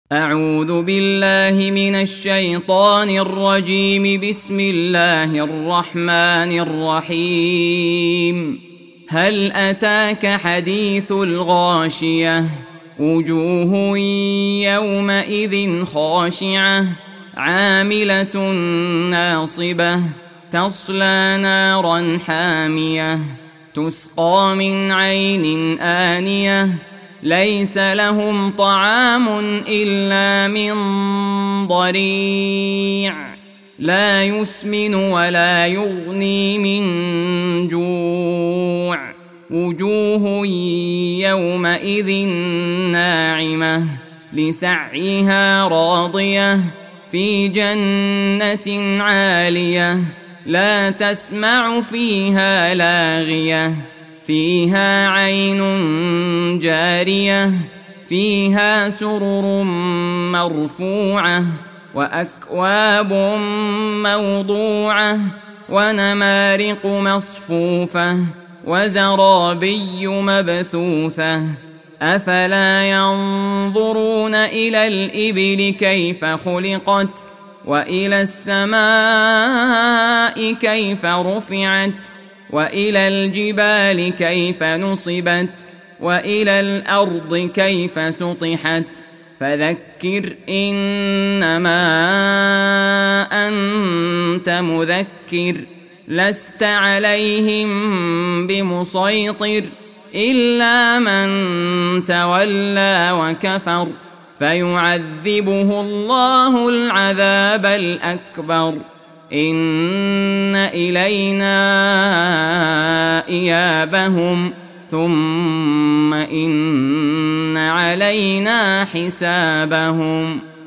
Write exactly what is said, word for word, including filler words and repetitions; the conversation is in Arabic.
أعوذ بالله من الشيطان الرجيم. بسم الله الرحمن الرحيم. هل أتاك حديث الغاشية؟ وجوه يومئذ خاشعة عاملة ناصبة تصلى نارا حامية تسقى من عين آنية ليس لهم طعام إلا من ضريع لا يسمن ولا يغني من جوع. وجوه يومئذ ناعمة لسعيها راضية في جنة عالية لا تسمع فيها لاغية فيها عين جارية فيها سرر مرفوعة وأكواب موضوعة ونمارق مصفوفة وزرابي مبثوثة. أفلا ينظرون إلى الإبل كيف خلقت وإلى السماء كيف رفعت وإلى الجبال كيف نصبت وإلى الأرض كيف سطحت. فذكر إنما أنت مذكر لست عليهم بمسيطر إلا من تولى وكفر فيعذبه الله العذاب الأكبر. إن إلينا إيابهم ثم إن علينا حسابهم.